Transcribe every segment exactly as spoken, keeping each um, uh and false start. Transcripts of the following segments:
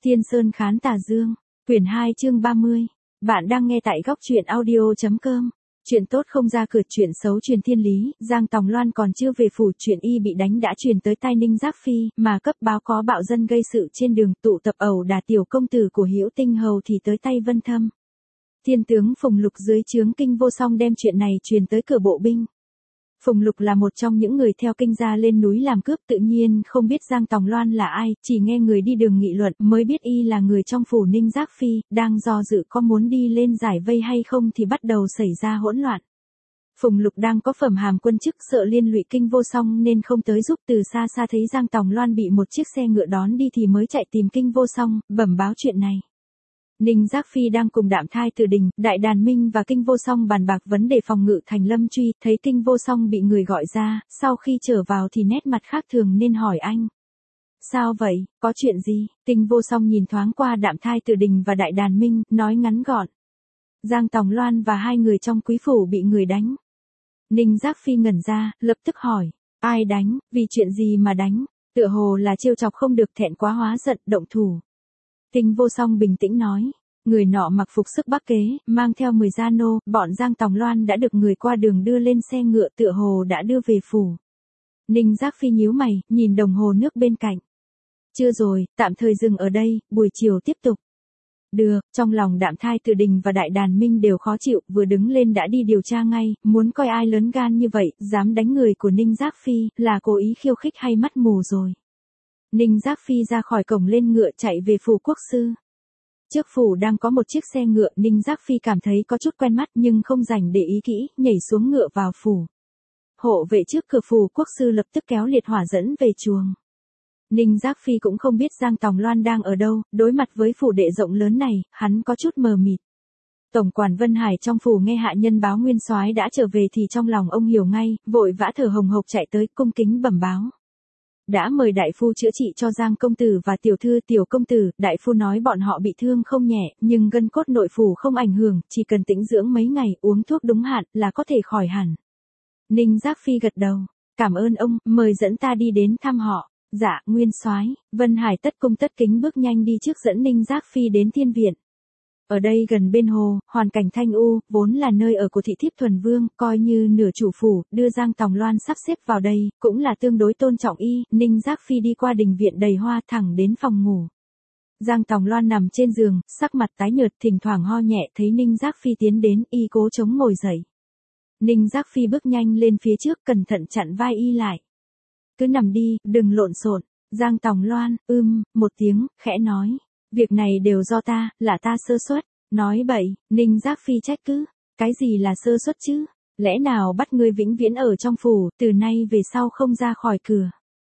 Thiên Sơn Khán Tà Dương, quyển hai chương ba mươi. Bạn đang nghe tại góc truyện audio.com. Chuyện tốt không ra cửa, chuyện xấu truyền thiên lý. Giang Tòng Loan còn chưa về phủ, chuyện y bị đánh đã truyền tới tai Ninh Giác Phi, mà cấp báo có bạo dân gây sự trên đường tụ tập ẩu đả tiểu công tử của Hữu Tinh Hầu thì tới tay Vân Thâm. Thiên tướng Phùng Lục dưới trướng Kinh Vô Song đem chuyện này truyền tới cửa bộ binh. Phùng Lục là một trong những người theo Kinh gia lên núi làm cướp, tự nhiên không biết Giang Tòng Loan là ai, chỉ nghe người đi đường nghị luận mới biết y là người trong phủ Ninh Giác Phi, đang do dự có muốn đi lên giải vây hay không thì bắt đầu xảy ra hỗn loạn. Phùng Lục đang có phẩm hàm quân chức, sợ liên lụy Kinh Vô Song nên không tới giúp, từ xa xa thấy Giang Tòng Loan bị một chiếc xe ngựa đón đi thì mới chạy tìm Kinh Vô Song, bẩm báo chuyện này. Ninh Giác Phi đang cùng Đạm Thai Từ Đình, Đại Đàn Minh và Kinh Vô Song bàn bạc vấn đề phòng ngự thành Lâm Truy, thấy Kinh Vô Song bị người gọi ra, sau khi trở vào thì nét mặt khác thường nên hỏi anh. Sao vậy, có chuyện gì? Kinh Vô Song nhìn thoáng qua Đạm Thai Từ Đình và Đại Đàn Minh, nói ngắn gọn. Giang Tòng Loan và hai người trong quý phủ bị người đánh. Ninh Giác Phi ngẩn ra, lập tức hỏi. Ai đánh, vì chuyện gì mà đánh? Tựa hồ là trêu chọc không được, thẹn quá hóa giận, động thủ. Kinh Vô Song bình tĩnh nói, người nọ mặc phục sức Bắc Kế, mang theo mười gia nô, bọn Giang Tòng Loan đã được người qua đường đưa lên xe ngựa, tựa hồ đã đưa về phủ. Ninh Giác Phi nhíu mày, nhìn đồng hồ nước bên cạnh. Chưa rồi, tạm thời dừng ở đây, buổi chiều tiếp tục. Được, trong lòng Đạm Thai Từ Đình và Đại Đàn Minh đều khó chịu, vừa đứng lên đã đi điều tra ngay, muốn coi ai lớn gan như vậy, dám đánh người của Ninh Giác Phi, là cố ý khiêu khích hay mắt mù rồi. Ninh Giác Phi ra khỏi cổng lên ngựa chạy về phủ quốc sư. Trước phủ đang có một chiếc xe ngựa, Ninh Giác Phi cảm thấy có chút quen mắt nhưng không dành để ý kỹ, nhảy xuống ngựa vào phủ. Hộ vệ trước cửa phủ quốc sư lập tức kéo liệt hỏa dẫn về chuồng. Ninh Giác Phi cũng không biết Giang Tòng Loan đang ở đâu, đối mặt với phủ đệ rộng lớn này, hắn có chút mờ mịt. Tổng quản Vân Hải trong phủ nghe hạ nhân báo Nguyên Soái đã trở về thì trong lòng ông hiểu ngay, vội vã thở hồng hộc chạy tới cung kính bẩm báo. Đã mời đại phu chữa trị cho Giang công tử và tiểu thư tiểu công tử, đại phu nói bọn họ bị thương không nhẹ, nhưng gân cốt nội phủ không ảnh hưởng, chỉ cần tĩnh dưỡng mấy ngày, uống thuốc đúng hạn là có thể khỏi hẳn. Ninh Giác Phi gật đầu, cảm ơn ông, mời dẫn ta đi đến thăm họ. Dạ, Nguyên Soái. Vân Hải tất cung tất kính bước nhanh đi trước dẫn Ninh Giác Phi đến thiên viện. Ở đây gần bên hồ, hoàn cảnh thanh u, vốn là nơi ở của thị thiếp Thuần Vương, coi như nửa chủ phủ, đưa Giang Tòng Loan sắp xếp vào đây, cũng là tương đối tôn trọng y. Ninh Giác Phi đi qua đình viện đầy hoa thẳng đến phòng ngủ. Giang Tòng Loan nằm trên giường, sắc mặt tái nhợt, thỉnh thoảng ho nhẹ, thấy Ninh Giác Phi tiến đến, y cố chống ngồi dậy. Ninh Giác Phi bước nhanh lên phía trước, cẩn thận chặn vai y lại. Cứ nằm đi, đừng lộn xộn. Giang Tòng Loan, ưm, một tiếng, khẽ nói. Việc này đều do ta, là ta sơ suất. Nói bậy, Ninh Giác Phi trách cứ. Cái gì là sơ suất chứ? Lẽ nào bắt ngươi vĩnh viễn ở trong phủ, từ nay về sau không ra khỏi cửa.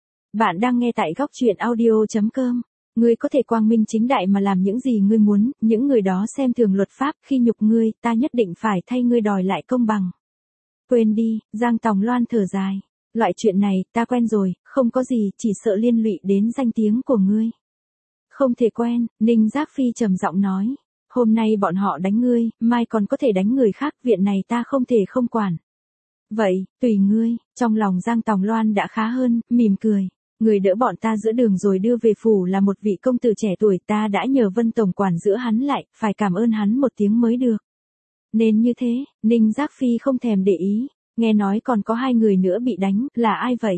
Bạn đang nghe tại góc truyện audio.com. Ngươi có thể quang minh chính đại mà làm những gì ngươi muốn, những người đó xem thường luật pháp, khi nhục ngươi, ta nhất định phải thay ngươi đòi lại công bằng. Quên đi, Giang Tòng Loan thở dài. Loại chuyện này, ta quen rồi, không có gì, chỉ sợ liên lụy đến danh tiếng của ngươi. Không thể quen, Ninh Giác Phi trầm giọng nói. Hôm nay bọn họ đánh ngươi, mai còn có thể đánh người khác, viện này ta không thể không quản. Vậy, tùy ngươi, trong lòng Giang Tòng Loan đã khá hơn, mỉm cười. Người đỡ bọn ta giữa đường rồi đưa về phủ là một vị công tử trẻ tuổi, ta đã nhờ Vân tổng quản giữ hắn lại, phải cảm ơn hắn một tiếng mới được. Nên như thế, Ninh Giác Phi không thèm để ý. Nghe nói còn có hai người nữa bị đánh, là ai vậy?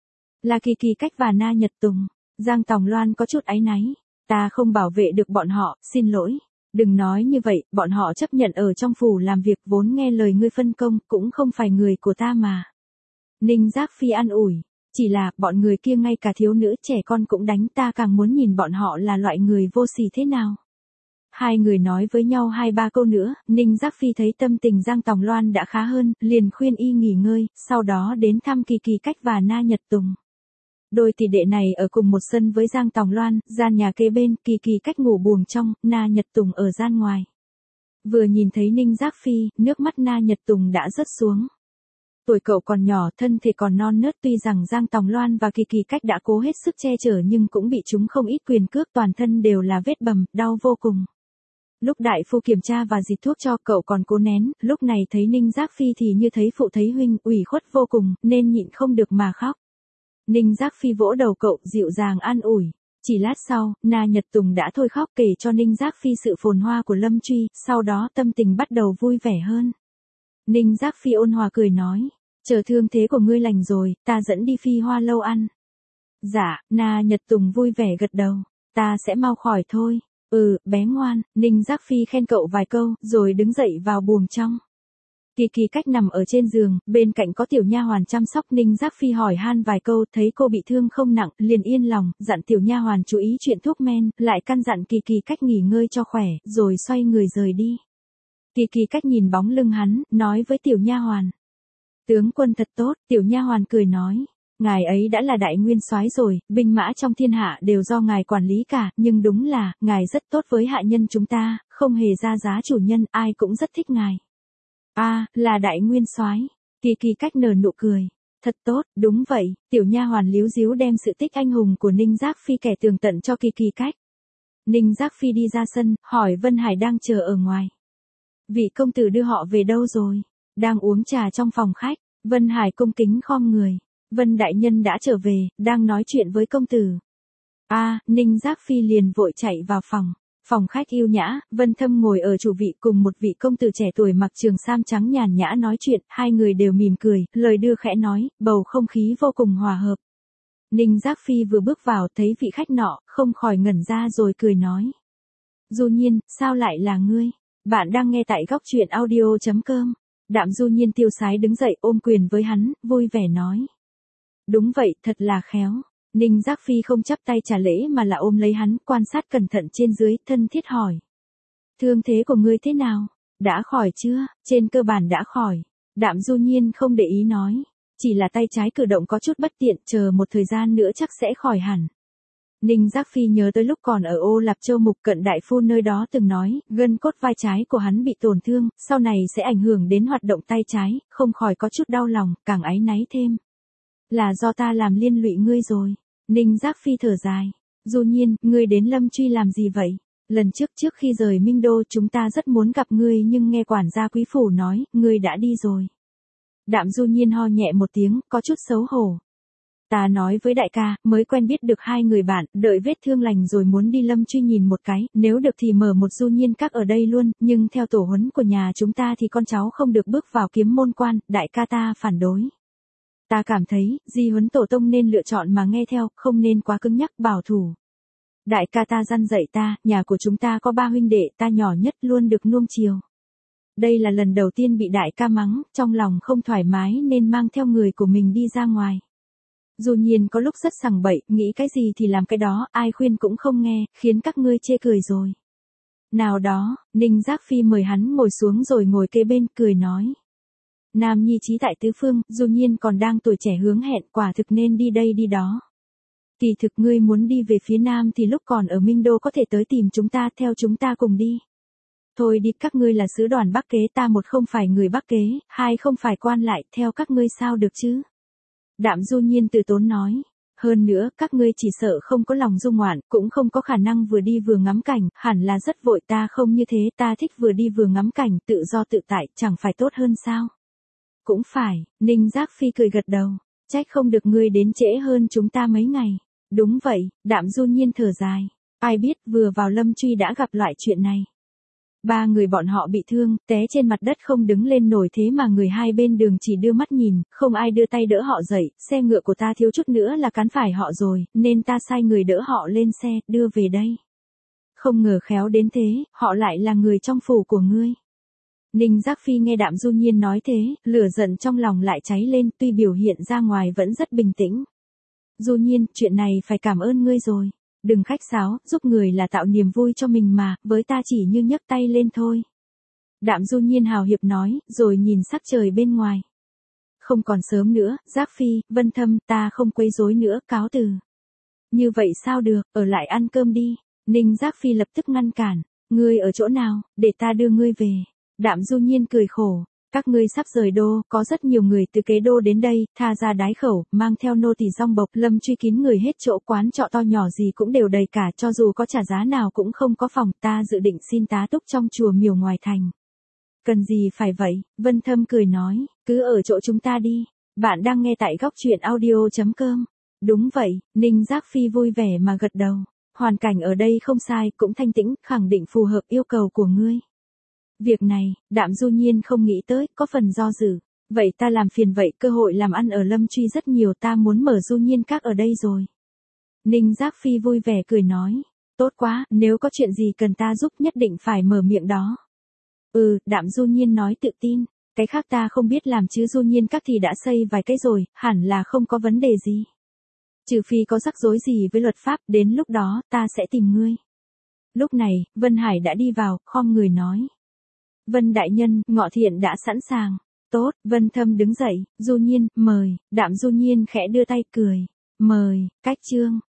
Là Kỳ Kỳ Cách và Na Nhật Tùng. Giang Tòng Loan có chút áy náy. Ta không bảo vệ được bọn họ, xin lỗi. Đừng nói như vậy, bọn họ chấp nhận ở trong phủ làm việc, vốn nghe lời ngươi phân công, cũng không phải người của ta mà. Ninh Giác Phi an ủi. Chỉ là, bọn người kia ngay cả thiếu nữ trẻ con cũng đánh, ta càng muốn nhìn bọn họ là loại người vô sỉ thế nào. Hai người nói với nhau hai ba câu nữa, Ninh Giác Phi thấy tâm tình Giang Tòng Loan đã khá hơn, liền khuyên y nghỉ ngơi, sau đó đến thăm Kỳ Kỳ Cách và Na Nhật Tùng. Đôi tỷ đệ này ở cùng một sân với Giang Tòng Loan, gian nhà kế bên, Kỳ Kỳ Cách ngủ buồng trong, Na Nhật Tùng ở gian ngoài. Vừa nhìn thấy Ninh Giác Phi, nước mắt Na Nhật Tùng đã rớt xuống. Tuổi cậu còn nhỏ, thân thể còn non nớt, tuy rằng Giang Tòng Loan và Kỳ Kỳ Cách đã cố hết sức che chở nhưng cũng bị chúng không ít quyền cước, toàn thân đều là vết bầm, đau vô cùng. Lúc đại phu kiểm tra và dịch thuốc cho, cậu còn cố nén, lúc này thấy Ninh Giác Phi thì như thấy phụ thấy huynh, ủy khuất vô cùng, nên nhịn không được mà khóc. Ninh Giác Phi vỗ đầu cậu, dịu dàng an ủi. Chỉ lát sau, Na Nhật Tùng đã thôi khóc kể cho Ninh Giác Phi sự phồn hoa của Lâm Truy, sau đó tâm tình bắt đầu vui vẻ hơn. Ninh Giác Phi ôn hòa cười nói, chờ thương thế của ngươi lành rồi, ta dẫn đi Phi Hoa lâu ăn. Dạ, Na Nhật Tùng vui vẻ gật đầu, ta sẽ mau khỏi thôi. Ừ, bé ngoan, Ninh Giác Phi khen cậu vài câu, rồi đứng dậy vào buồng trong. Kỳ Kỳ Cách nằm ở trên giường, bên cạnh có tiểu nha hoàn chăm sóc. Ninh Giác Phi hỏi han vài câu, thấy cô bị thương không nặng, liền yên lòng, dặn tiểu nha hoàn chú ý chuyện thuốc men, lại căn dặn Kỳ Kỳ Cách nghỉ ngơi cho khỏe, rồi xoay người rời đi. Kỳ Kỳ Cách nhìn bóng lưng hắn, nói với tiểu nha hoàn. Tướng quân thật tốt, tiểu nha hoàn cười nói. Ngài ấy đã là đại nguyên soái rồi, binh mã trong thiên hạ đều do ngài quản lý cả, nhưng đúng là, ngài rất tốt với hạ nhân chúng ta, không hề ra giá chủ nhân, ai cũng rất thích ngài. A, à, là đại nguyên soái. Kỳ Kỳ Cách nở nụ cười. Thật tốt, đúng vậy, tiểu nha hoàn líu díu đem sự tích anh hùng của Ninh Giác Phi kể tường tận cho Kỳ Kỳ Cách. Ninh Giác Phi đi ra sân, hỏi Vân Hải đang chờ ở ngoài. Vị công tử đưa họ về đâu rồi? Đang uống trà trong phòng khách. Vân Hải cung kính khom người. Vân đại nhân đã trở về, đang nói chuyện với công tử. A, à, Ninh Giác Phi liền vội chạy vào phòng. Phòng khách yêu nhã, Vân Thâm ngồi ở chủ vị cùng một vị công tử trẻ tuổi mặc trường sam trắng nhàn nhã nói chuyện, hai người đều mỉm cười, lời đưa khẽ nói, bầu không khí vô cùng hòa hợp. Ninh Giác Phi vừa bước vào thấy vị khách nọ, không khỏi ngẩn ra rồi cười nói. Du Nhiên, sao lại là ngươi? Bạn đang nghe tại góc truyện audio chấm com. Đạm Du Nhiên tiêu sái đứng dậy ôm quyền với hắn, vui vẻ nói. Đúng vậy, thật là khéo. Ninh Giác Phi không chắp tay trả lễ mà là ôm lấy hắn, quan sát cẩn thận trên dưới, thân thiết hỏi. Thương thế của ngươi thế nào? Đã khỏi chưa? Trên cơ bản đã khỏi. Đạm Du Nhiên không để ý nói. Chỉ là tay trái cử động có chút bất tiện, chờ một thời gian nữa chắc sẽ khỏi hẳn. Ninh Giác Phi nhớ tới lúc còn ở Ô Lạp Châu Mục Cận đại phu nơi đó từng nói, gân cốt vai trái của hắn bị tổn thương, sau này sẽ ảnh hưởng đến hoạt động tay trái, không khỏi có chút đau lòng, càng áy náy thêm. Là do ta làm liên lụy ngươi rồi. Ninh Giác Phi thở dài. Du Nhiên, ngươi đến Lâm Truy làm gì vậy? Lần trước trước khi rời Minh Đô chúng ta rất muốn gặp ngươi nhưng nghe quản gia quý phủ nói, ngươi đã đi rồi. Đạm Du Nhiên ho nhẹ một tiếng, có chút xấu hổ. Ta nói với đại ca, mới quen biết được hai người bạn, đợi vết thương lành rồi muốn đi Lâm Truy nhìn một cái, nếu được thì mở một Du Nhiên các ở đây luôn, nhưng theo tổ huấn của nhà chúng ta thì con cháu không được bước vào kiếm môn quan, đại ca ta phản đối. Ta cảm thấy, di huấn tổ tông nên lựa chọn mà nghe theo, không nên quá cứng nhắc bảo thủ. Đại ca ta răn dạy ta, nhà của chúng ta có ba huynh đệ, ta nhỏ nhất luôn được nuông chiều. Đây là lần đầu tiên bị đại ca mắng, trong lòng không thoải mái nên mang theo người của mình đi ra ngoài. Du Nhiên có lúc rất sằng bậy, nghĩ cái gì thì làm cái đó, ai khuyên cũng không nghe, khiến các ngươi chê cười rồi. Nào đó, Ninh Giác Phi mời hắn ngồi xuống rồi ngồi kế bên, cười nói. Nam nhi trí tại tứ phương, Du Nhiên còn đang tuổi trẻ hướng hẹn, quả thực nên đi đây đi đó. Kỳ thực ngươi muốn đi về phía Nam thì lúc còn ở Minh Đô có thể tới tìm chúng ta, theo chúng ta cùng đi. Thôi đi, các ngươi là sứ đoàn Bắc Kế, ta một không phải người Bắc Kế, hai không phải quan lại, theo các ngươi sao được chứ? Đạm Du Nhiên từ tốn nói. Hơn nữa, các ngươi chỉ sợ không có lòng dung ngoạn, cũng không có khả năng vừa đi vừa ngắm cảnh, hẳn là rất vội, ta không như thế, ta thích vừa đi vừa ngắm cảnh, tự do tự tại, chẳng phải tốt hơn sao? Cũng phải, Ninh Giác Phi cười gật đầu, trách không được ngươi đến trễ hơn chúng ta mấy ngày. Đúng vậy, Đạm Du Nhiên thở dài, ai biết vừa vào Lâm Truy đã gặp loại chuyện này. Ba người bọn họ bị thương, té trên mặt đất không đứng lên nổi, thế mà người hai bên đường chỉ đưa mắt nhìn, không ai đưa tay đỡ họ dậy, xe ngựa của ta thiếu chút nữa là cán phải họ rồi, nên ta sai người đỡ họ lên xe, đưa về đây. Không ngờ khéo đến thế, họ lại là người trong phủ của ngươi. Ninh Giác Phi nghe Đạm Du Nhiên nói thế, lửa giận trong lòng lại cháy lên, tuy biểu hiện ra ngoài vẫn rất bình tĩnh. Du Nhiên, chuyện này phải cảm ơn ngươi rồi. Đừng khách sáo, giúp người là tạo niềm vui cho mình mà, với ta chỉ như nhấc tay lên thôi. Đạm Du Nhiên hào hiệp nói, rồi nhìn sắc trời bên ngoài. Không còn sớm nữa, Giác Phi, Vân Thâm, ta không quấy rối nữa, cáo từ. Như vậy sao được, ở lại ăn cơm đi. Ninh Giác Phi lập tức ngăn cản. Ngươi ở chỗ nào, để ta đưa ngươi về. Đạm Du Nhiên cười khổ. Các ngươi sắp rời đô, có rất nhiều người từ kế đô đến đây, tha ra đái khẩu, mang theo nô tỳ rong bộc, Lâm Truy kín người hết chỗ, quán trọ to nhỏ gì cũng đều đầy cả, cho dù có trả giá nào cũng không có phòng, ta dự định xin tá túc trong chùa miều ngoài thành. Cần gì phải vậy? Vân Thâm cười nói, cứ ở chỗ chúng ta đi. Bạn đang nghe tại góc truyện audio chấm com. Đúng vậy, Ninh Giác Phi vui vẻ mà gật đầu. Hoàn cảnh ở đây không sai, cũng thanh tĩnh, khẳng định phù hợp yêu cầu của ngươi. Việc này, Đạm Du Nhiên không nghĩ tới, có phần do dự. Vậy ta làm phiền vậy, cơ hội làm ăn ở Lâm Truy rất nhiều, ta muốn mở Du Nhiên Các ở đây rồi. Ninh Giác Phi vui vẻ cười nói. Tốt quá, nếu có chuyện gì cần ta giúp nhất định phải mở miệng đó. Ừ, Đạm Du Nhiên nói tự tin. Cái khác ta không biết làm chứ Du Nhiên Các thì đã xây vài cái rồi, hẳn là không có vấn đề gì. Trừ phi có rắc rối gì với luật pháp, đến lúc đó, ta sẽ tìm ngươi. Lúc này, Vân Hải đã đi vào, khom người nói. Vân đại nhân, Ngọ Thiện đã sẵn sàng. Tốt, Vân Thâm đứng dậy, Du Nhiên, mời, Đạm Du Nhiên khẽ đưa tay cười. Mời, cách chương.